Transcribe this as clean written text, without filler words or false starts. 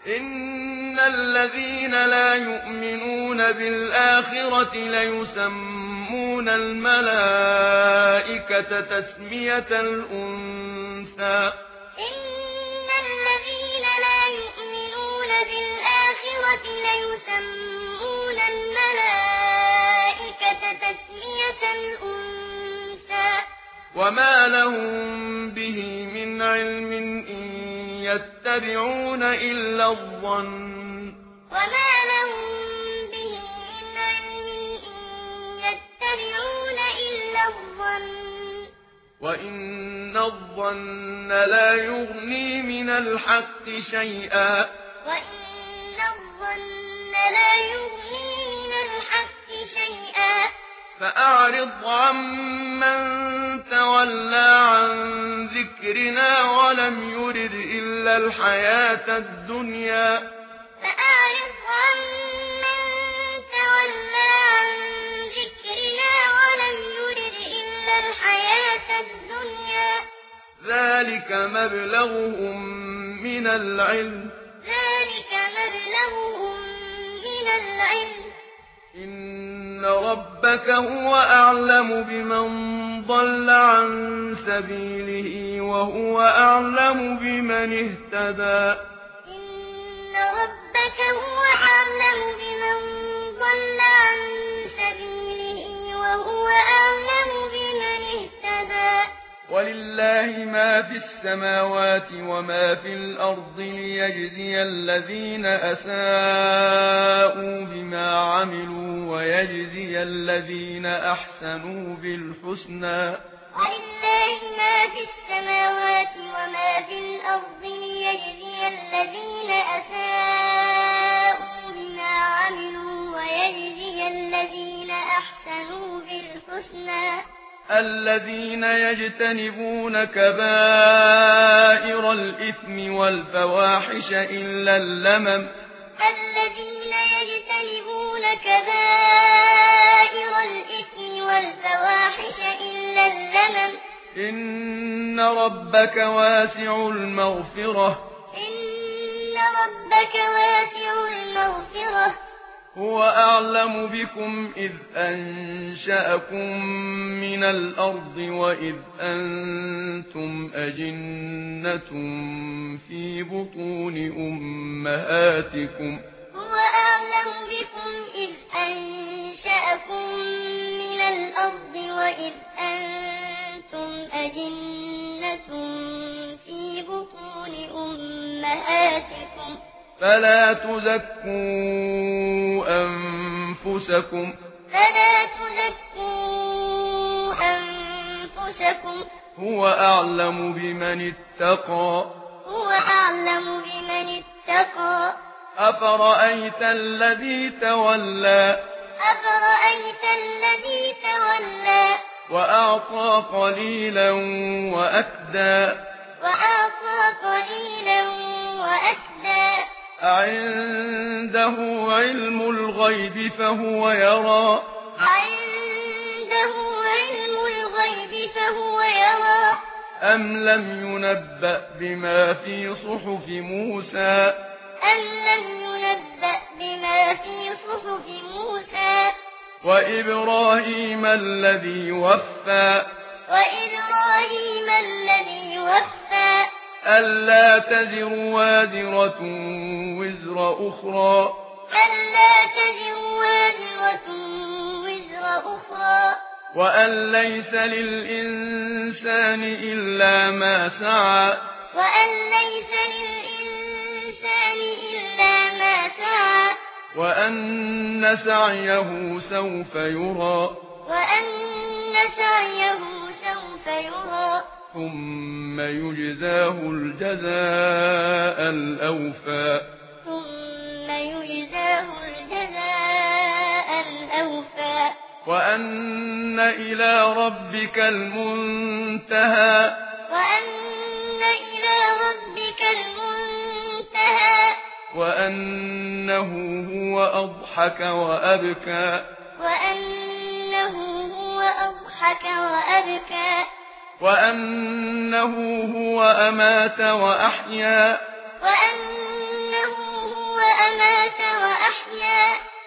إن الذين لا يؤمنون بالآخرة ليسمون الملائكة تسمية الأنثى إن الذين لا يؤمنون بالآخرة ليسمون الملائكة تسمية الأنثى وما لهم به من علم إن يتبعون إلا الظن وما لهم به من علم إن يتبعون إلا الظن وإن الظن لا يغني من الحق شيئا وإن الظن لا يغني من الحق شيئا فأعرض عمن تولى عن ذكرنا ولم يرد إلا الحياة الدنيا فأعرض عمن تولى عن ذكرنا ولم يرد إلا الحياة الدنيا ذلك مبلغهم من العلم إن ربك هو أعلم بمن ضل عن سبيله وهو أعلم بمن اهتدى إن ربك هو أعلم بمن ضل عن سبيله وهو أعلم بمن اهتدى ولله ما في السماوات وما في الأرض ليجزي الذين أساءوا بما عملوا ويجزي الذين أحسنوا بالحسنى ولله ما في السماوات وما في الأرض ليجزي الذين أساءوا بما عملوا ويجزي الذين أحسنوا بالحسنى الذين يجتنبون كبائر الإثم والفواحش إلا اللمم الذين يجتنبون كبائر الإثم والفواحش إلا اللمم إن ربك واسع المغفرة هو أعلم بكم إذ أنشأكم من الأرض وإذ أنتم أجنة في بطون أمهاتكم هو أعلم بكم إذ أنشأكم من الأرض وإذ أنتم أجنة في بطون أمهاتكم فلا تزكوا أنفسكم هو أعلم بمن اتقى أفرأيت الذي تولى وأعطى قليلا وأكدى أعنده علم الغيب فهو يرى أم لم ينبأ بما في صحف موسى وإبراهيم الذي وفى ألا تزر وازرة وزر أخرى وأن ليس للإنسان إلا ما سعى وأن سعيه سوف يرى ثم يجزاه الجزاء الأوفى وأن إلى ربك المنتهى وأنه هو أضحك وأبكى وأنه هو أمات وأحيا وأحيا